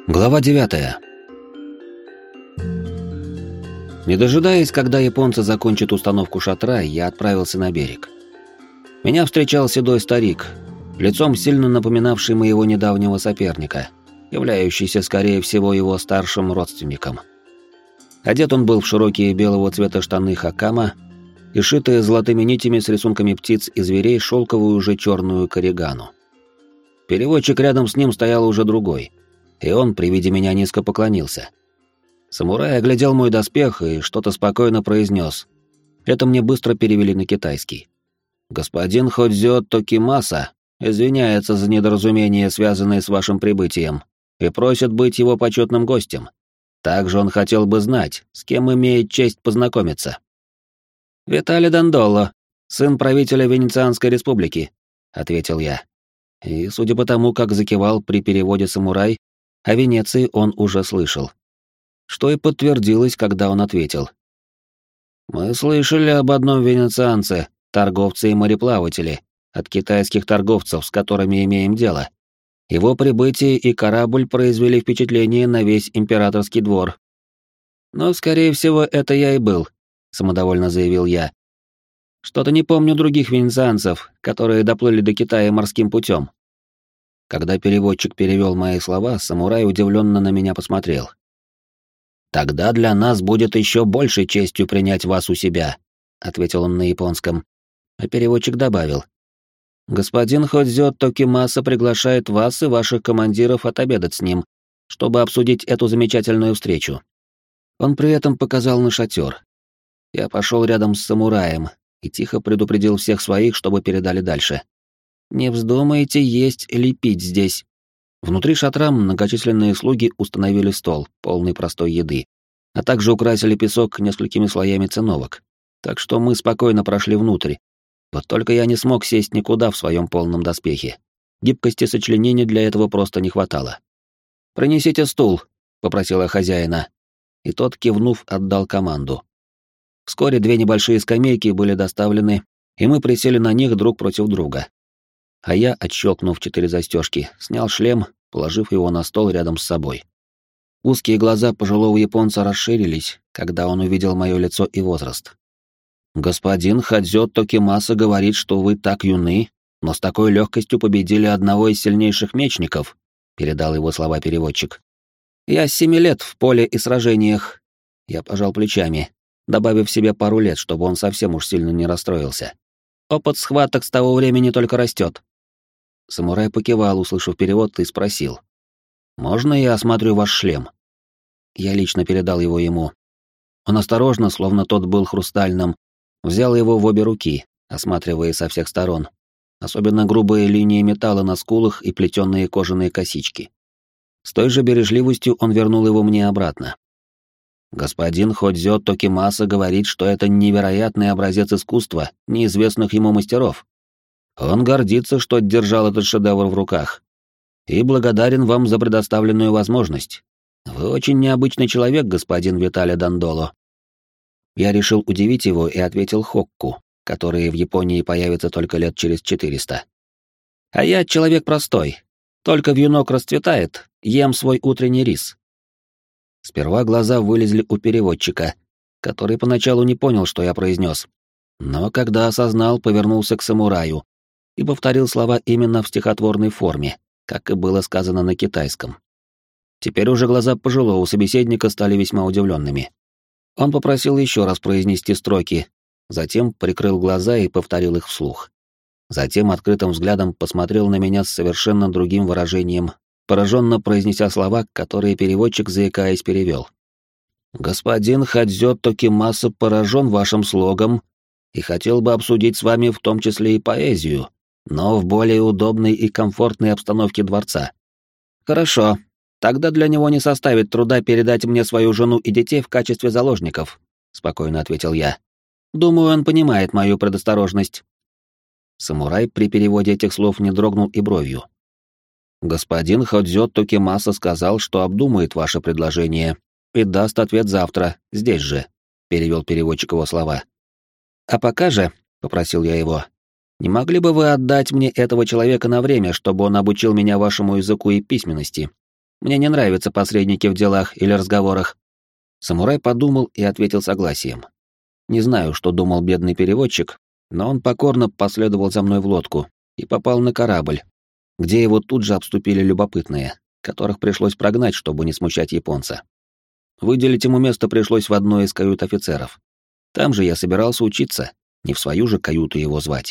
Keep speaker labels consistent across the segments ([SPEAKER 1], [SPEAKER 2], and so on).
[SPEAKER 1] Глава 9. Не дожидаясь, когда японцы закончат установку шатра, я отправился на берег. Меня встречал седой старик, лицом сильно напоминавший моего недавнего соперника, являющийся, скорее всего, его старшим родственником. Одет он был в широкие белого цвета штаны хакама и шитые золотыми нитями с рисунками птиц и зверей шелковую уже черную коригану. Переводчик рядом с ним стоял уже другой, и он при виде меня низко поклонился. Самурай оглядел мой доспех и что-то спокойно произнес. Это мне быстро перевели на китайский. «Господин Ходзё Токимаса извиняется за недоразумение, связанное с вашим прибытием, и просит быть его почетным гостем. Также он хотел бы знать, с кем имеет честь познакомиться». «Виталий Дандоло, сын правителя Венецианской республики», — ответил я. И, судя по тому, как закивал при переводе самурай, о Венеции он уже слышал. Что и подтвердилось, когда он ответил. «Мы слышали об одном венецианце, торговце и мореплавателе, от китайских торговцев, с которыми имеем дело. Его прибытие и корабль произвели впечатление на весь императорский двор». «Но, скорее всего, это я и был», — самодовольно заявил я. «Что-то не помню других венецианцев, которые доплыли до Китая морским путем». Когда переводчик перевел мои слова, самурай удивленно на меня посмотрел. «Тогда для нас будет еще большей честью принять вас у себя», — ответил он на японском. А переводчик добавил. «Господин Ходзё Токимаса приглашает вас и ваших командиров отобедать с ним, чтобы обсудить эту замечательную встречу». Он при этом показал на шатер. Я пошел рядом с самураем и тихо предупредил всех своих, чтобы передали дальше. «Не вздумайте есть или пить здесь». Внутри шатра многочисленные слуги установили стол, полный простой еды, а также украсили песок несколькими слоями циновок. Так что мы спокойно прошли внутрь. Вот только я не смог сесть никуда в своем полном доспехе. Гибкости сочленения для этого просто не хватало. «Принесите стул», — попросила хозяина, и тот, кивнув, отдал команду. Вскоре две небольшие скамейки были доставлены, и мы присели на них друг против друга. А я, отщелкнув 4 застежки, снял шлем, положив его на стол рядом с собой. Узкие глаза пожилого японца расширились, когда он увидел мое лицо и возраст. «Господин Ходзё Токимаса говорит, что вы так юны, но с такой легкостью победили одного из сильнейших мечников», — передал его слова переводчик. «Я с 7 лет в поле и сражениях». Я пожал плечами, добавив себе пару лет, чтобы он совсем уж сильно не расстроился. «Опыт схваток с того времени только растет». Самурай покивал, услышав перевод, и спросил. «Можно я осмотрю ваш шлем?» Я лично передал его ему. Он осторожно, словно тот был хрустальным, взял его в обе руки, осматривая со всех сторон. Особенно грубые линии металла на скулах и плетеные кожаные косички. С той же бережливостью он вернул его мне обратно. «Господин Ходзё Токимаса говорит, что это невероятный образец искусства неизвестных ему мастеров. Он гордится, что держал этот шедевр в руках. И благодарен вам за предоставленную возможность. Вы очень необычный человек, господин Виталий Дандоло». Я решил удивить его и ответил хокку, которые в Японии появятся только лет через 400. «А я человек простой. Только вьюнок расцветает, ем свой утренний рис». Сперва глаза вылезли у переводчика, который поначалу не понял, что я произнес. Но когда осознал, повернулся к самураю и повторил слова именно в стихотворной форме, как и было сказано на китайском. Теперь уже глаза пожилого собеседника стали весьма удивленными. Он попросил еще раз произнести строки, затем прикрыл глаза и повторил их вслух. Затем открытым взглядом посмотрел на меня с совершенно другим выражением, пораженно произнеся слова, которые переводчик, заикаясь, перевел. «Господин Ходзё Токимаса поражен вашим слогом и хотел бы обсудить с вами в том числе и поэзию, но в более удобной и комфортной обстановке дворца». «Хорошо, тогда для него не составит труда передать мне свою жену и детей в качестве заложников», — спокойно ответил я. «Думаю, он понимает мою предосторожность». Самурай при переводе этих слов не дрогнул и бровью. «Господин Ходзё Токимаса сказал, что обдумает ваше предложение и даст ответ завтра, здесь же», — перевел переводчик его слова. «А пока же», — попросил я его, — «не могли бы вы отдать мне этого человека на время, чтобы он обучил меня вашему языку и письменности? Мне не нравятся посредники в делах или разговорах». Самурай подумал и ответил согласием. Не знаю, что думал бедный переводчик, но он покорно последовал за мной в лодку и попал на корабль, где его тут же обступили любопытные, которых пришлось прогнать, чтобы не смущать японца. Выделить ему место пришлось в одной из кают офицеров. Там же я собирался учиться, не в свою же каюту его звать.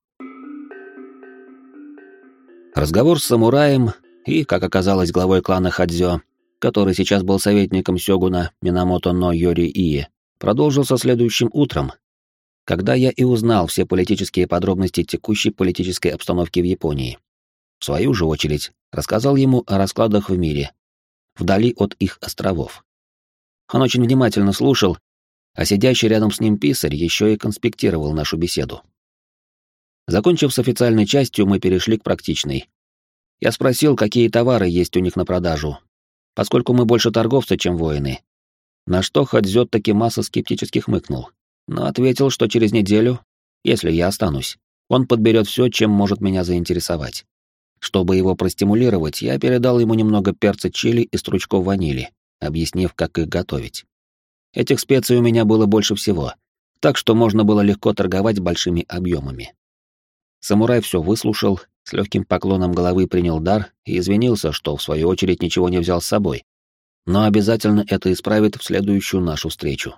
[SPEAKER 1] Разговор с самураем и, как оказалось, главой клана Хадзё, который сейчас был советником сёгуна Минамото но Йори-Ие, продолжился следующим утром, когда я и узнал все политические подробности текущей политической обстановки в Японии. В свою же очередь, рассказал ему о раскладах в мире, вдали от их островов. Он очень внимательно слушал, а сидящий рядом с ним писарь еще и конспектировал нашу беседу. Закончив с официальной частью, мы перешли к практичной. Я спросил, какие товары есть у них на продажу, поскольку мы больше торговцы, чем воины. На что Хадзё Такимаса скептически хмыкнул, но ответил, что через неделю, если я останусь, он подберет все, чем может меня заинтересовать. Чтобы его простимулировать, я передал ему немного перца чили и стручков ванили, объяснив, как их готовить. Этих специй у меня было больше всего, так что можно было легко торговать большими объемами. Самурай все выслушал, с легким поклоном головы принял дар и извинился, что в свою очередь ничего не взял с собой, но обязательно это исправит в следующую нашу встречу.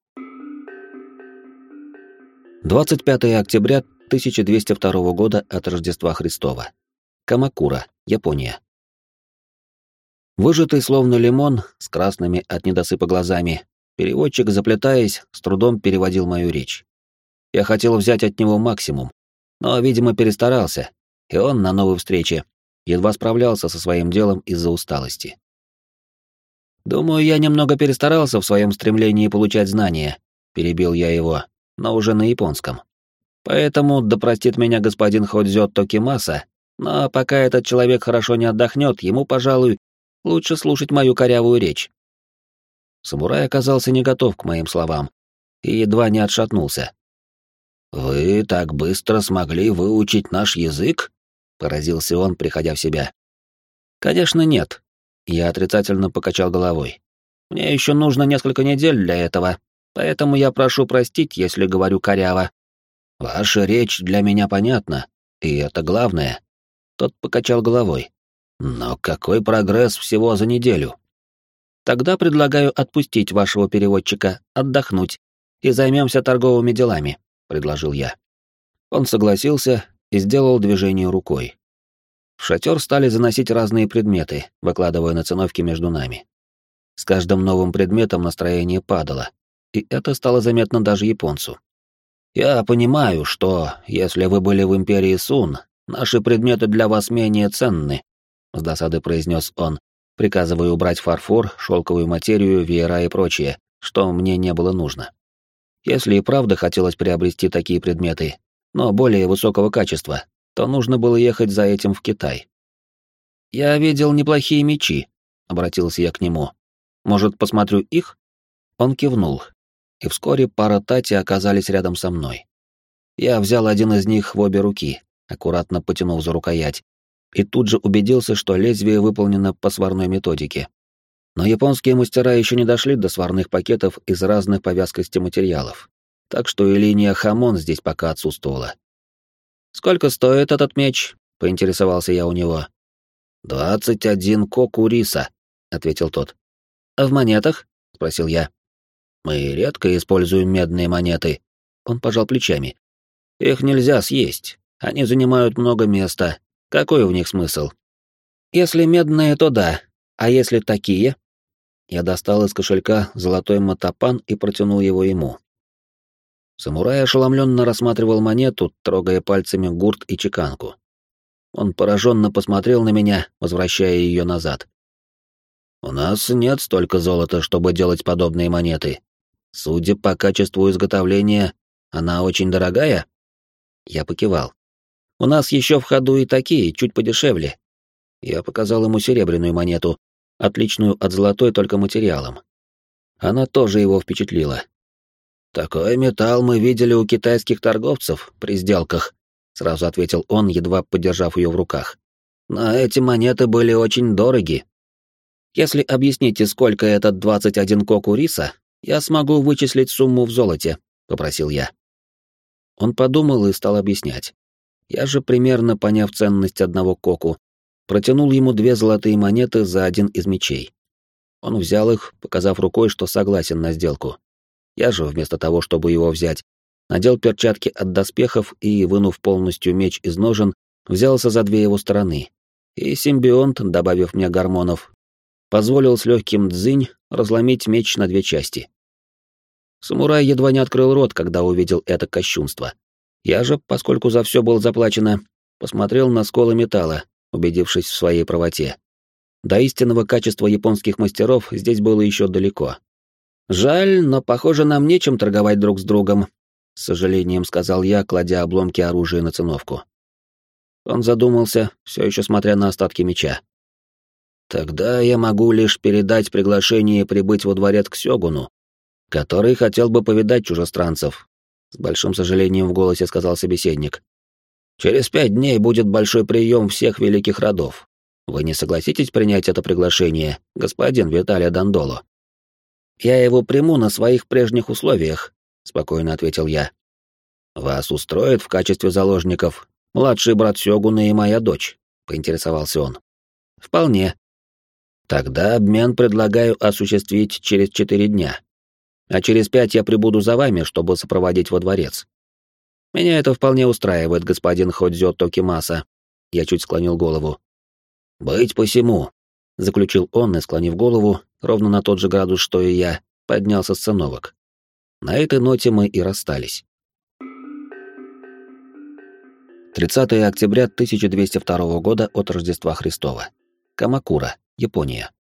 [SPEAKER 1] 25 октября 1202 года от Рождества Христова. Камакура, Япония. Выжатый словно лимон, с красными от недосыпа глазами, переводчик, заплетаясь, с трудом переводил мою речь. Я хотел взять от него максимум, но, видимо, перестарался, и он на новой встрече едва справлялся со своим делом из-за усталости. «Думаю, я немного перестарался в своем стремлении получать знания», — перебил я его, но уже на японском. «Поэтому, да простит меня господин Ходзё Токимаса, но пока этот человек хорошо не отдохнет, ему, пожалуй, лучше слушать мою корявую речь». Самурай оказался не готов к моим словам и едва не отшатнулся. «Вы так быстро смогли выучить наш язык?» — поразился он, приходя в себя. «Конечно, нет». Я отрицательно покачал головой. «Мне еще нужно несколько недель для этого, поэтому я прошу простить, если говорю коряво». «Ваша речь для меня понятна, и это главное». Тот покачал головой. «Но какой прогресс всего за неделю?» «Тогда предлагаю отпустить вашего переводчика, отдохнуть, и займемся торговыми делами», — предложил я. Он согласился и сделал движение рукой. В шатер стали заносить разные предметы, выкладывая на циновки между нами. С каждым новым предметом настроение падало, и это стало заметно даже японцу. «Я понимаю, что, если вы были в империи Сун, наши предметы для вас менее ценны», — с досадой произнес он, приказывая убрать фарфор, шелковую материю, веера и прочее, что мне не было нужно. Если и правда хотелось приобрести такие предметы, но более высокого качества, то нужно было ехать за этим в Китай. «Я видел неплохие мечи», — обратился я к нему. «Может, посмотрю их?» Он кивнул, и вскоре пара тати оказались рядом со мной. Я взял один из них в обе руки, аккуратно потянув за рукоять, и тут же убедился, что лезвие выполнено по сварной методике. Но японские мастера еще не дошли до сварных пакетов из разных по вязкости материалов, так что и линия хамон здесь пока отсутствовала. «Сколько стоит этот меч?» — поинтересовался я у него. 21 коку риса», — ответил тот. «А в монетах?» — спросил я. «Мы редко используем медные монеты», — он пожал плечами. «Их нельзя съесть, они занимают много места. Какой в них смысл?» «Если медные, то да, а если такие?» Я достал из кошелька золотой мотопан и протянул его ему. Самурай ошеломленно рассматривал монету, трогая пальцами гурт и чеканку. Он пораженно посмотрел на меня, возвращая ее назад. «У нас нет столько золота, чтобы делать подобные монеты. Судя по качеству изготовления, она очень дорогая?» Я покивал. «У нас еще в ходу и такие, чуть подешевле». Я показал ему серебряную монету, отличную от золотой только материалом. Она тоже его впечатлила. «Такой металл мы видели у китайских торговцев при сделках», — сразу ответил он, едва подержав ее в руках. «Но эти монеты были очень дороги». Если объясните, сколько это 21 коку риса, я смогу вычислить сумму в золоте, попросил я. Он подумал и стал объяснять. Я же, примерно поняв ценность одного коку, протянул ему 2 золотые монеты за один из мечей. Он взял их, показав рукой, что согласен на сделку. Я же, вместо того, чтобы его взять, надел перчатки от доспехов и, вынув полностью меч из ножен, взялся за 2 его стороны. И симбионт, добавив мне гормонов, позволил с легким дзынь разломить меч на 2 части. Самурай едва не открыл рот, когда увидел это кощунство. Я же, поскольку за все было заплачено, посмотрел на сколы металла, убедившись в своей правоте. До истинного качества японских мастеров здесь было еще далеко. «Жаль, но, похоже, нам нечем торговать друг с другом», — с сожалением сказал я, кладя обломки оружия на циновку. Он задумался, все еще смотря на остатки меча. «Тогда я могу лишь передать приглашение прибыть во дворец к сёгуну, который хотел бы повидать чужестранцев», — с большим сожалением в голосе сказал собеседник. «Через 5 дней будет большой прием всех великих родов. Вы не согласитесь принять это приглашение, господин Виталий Дандоло?» «Я его приму на своих прежних условиях», — спокойно ответил я. «Вас устроит в качестве заложников младший брат сёгуна и моя дочь?» — поинтересовался он. «Вполне. Тогда обмен предлагаю осуществить через 4 дня. А через 5 я прибуду за вами, чтобы сопроводить во дворец. Меня это вполне устраивает, господин Ходзё Токимаса». Я чуть склонил голову. «Быть посему», — заключил он и, склонив голову, ровно на тот же градус, что и я, поднялся с циновок. На этой ноте мы и расстались. 30 октября 1202 года от Рождества Христова. Камакура, Япония.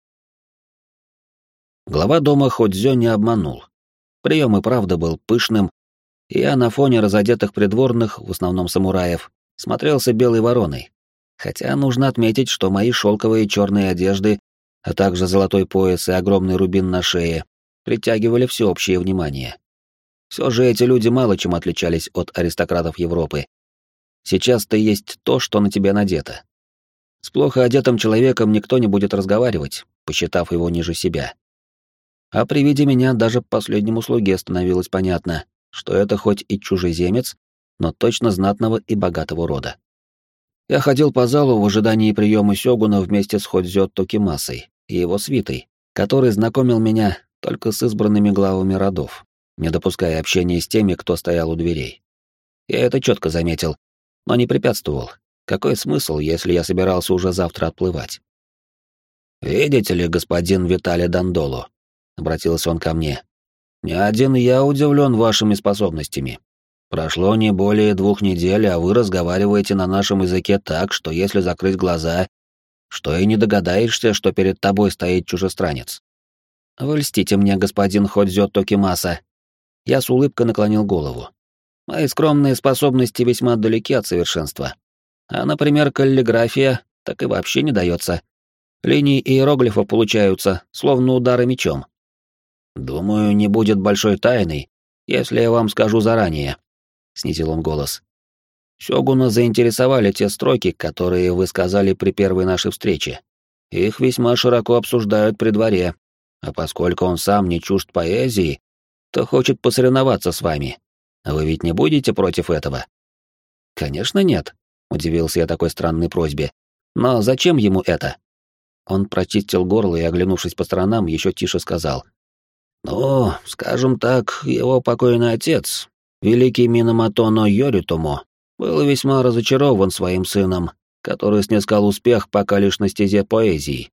[SPEAKER 1] Глава дома Ходзё не обманул. Прием и правда был пышным, и я на фоне разодетых придворных, в основном самураев, смотрелся белой вороной. Хотя нужно отметить, что мои шелковые черные одежды, а также золотой пояс и огромный рубин на шее, притягивали всеобщее внимание. Все же эти люди мало чем отличались от аристократов Европы. Сейчас-то есть то, что на тебе надето. С плохо одетым человеком никто не будет разговаривать, посчитав его ниже себя. А при виде меня даже последнему слуге становилось понятно, что это хоть и чужеземец, но точно знатного и богатого рода. Я ходил по залу в ожидании приема сёгуна вместе с Ходзё Токимасой и его свитой, который знакомил меня только с избранными главами родов, не допуская общения с теми, кто стоял у дверей. Я это четко заметил, но не препятствовал. Какой смысл, если я собирался уже завтра отплывать? «Видите ли, господин Виталий Дандоло», — обратился он ко мне, — «не один я удивлен вашими способностями. Прошло не более 2 недель, а вы разговариваете на нашем языке так, что если закрыть глаза, что и не догадаешься, что перед тобой стоит чужестранец». «Вы льстите мне, господин Ходзё Токимаса». Я с улыбкой наклонил голову. Мои скромные способности весьма далеки от совершенства. А, например, каллиграфия так и вообще не дается. Линии иероглифов получаются, словно удары мечом. «Думаю, не будет большой тайной, если я вам скажу заранее», — снизил он голос. «Сёгуна заинтересовали те строки, которые вы сказали при первой нашей встрече. Их весьма широко обсуждают при дворе, а поскольку он сам не чужд поэзии, то хочет посоревноваться с вами. Вы ведь не будете против этого?» «Конечно нет», — удивился я такой странной просьбе. «Но зачем ему это?» Он прочистил горло и, оглянувшись по сторонам, еще тише сказал. «Ну, скажем так, его покойный отец, великий Минамото но Йоритомо, был весьма разочарован своим сыном, который снискал успех пока лишь на стезе поэзии».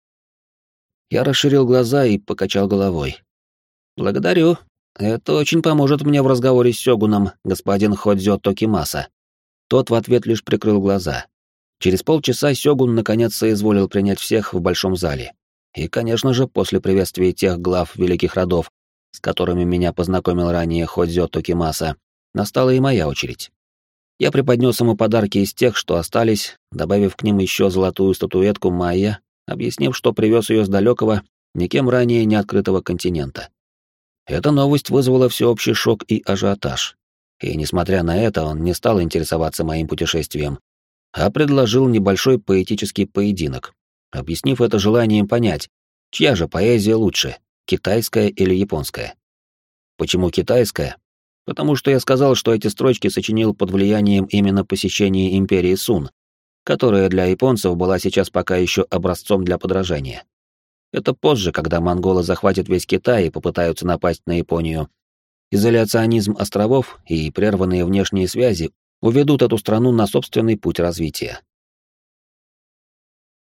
[SPEAKER 1] Я расширил глаза и покачал головой. «Благодарю. Это очень поможет мне в разговоре с сёгуном, господин Ходзё Токимаса». Тот в ответ лишь прикрыл глаза. Через полчаса сёгун наконец соизволил принять всех в большом зале. И, конечно же, после приветствия тех глав великих родов, с которыми меня познакомил ранее Ходзё Токимаса, настала и моя очередь. Я преподнес ему подарки из тех, что остались, добавив к ним еще золотую статуэтку Майя, объяснив, что привез ее с далекого, никем ранее не открытого континента. Эта новость вызвала всеобщий шок и ажиотаж. И, несмотря на это, он не стал интересоваться моим путешествием, а предложил небольшой поэтический поединок, объяснив это желанием понять, Чья же поэзия лучше, китайская или японская? Почему китайская? Потому что я сказал, что эти строчки сочинил под влиянием именно посещения империи Сун, которая для японцев была сейчас пока еще образцом для подражания. Это позже, когда монголы захватят весь Китай и попытаются напасть на Японию. Изоляционизм островов и прерванные внешние связи уведут эту страну на собственный путь развития.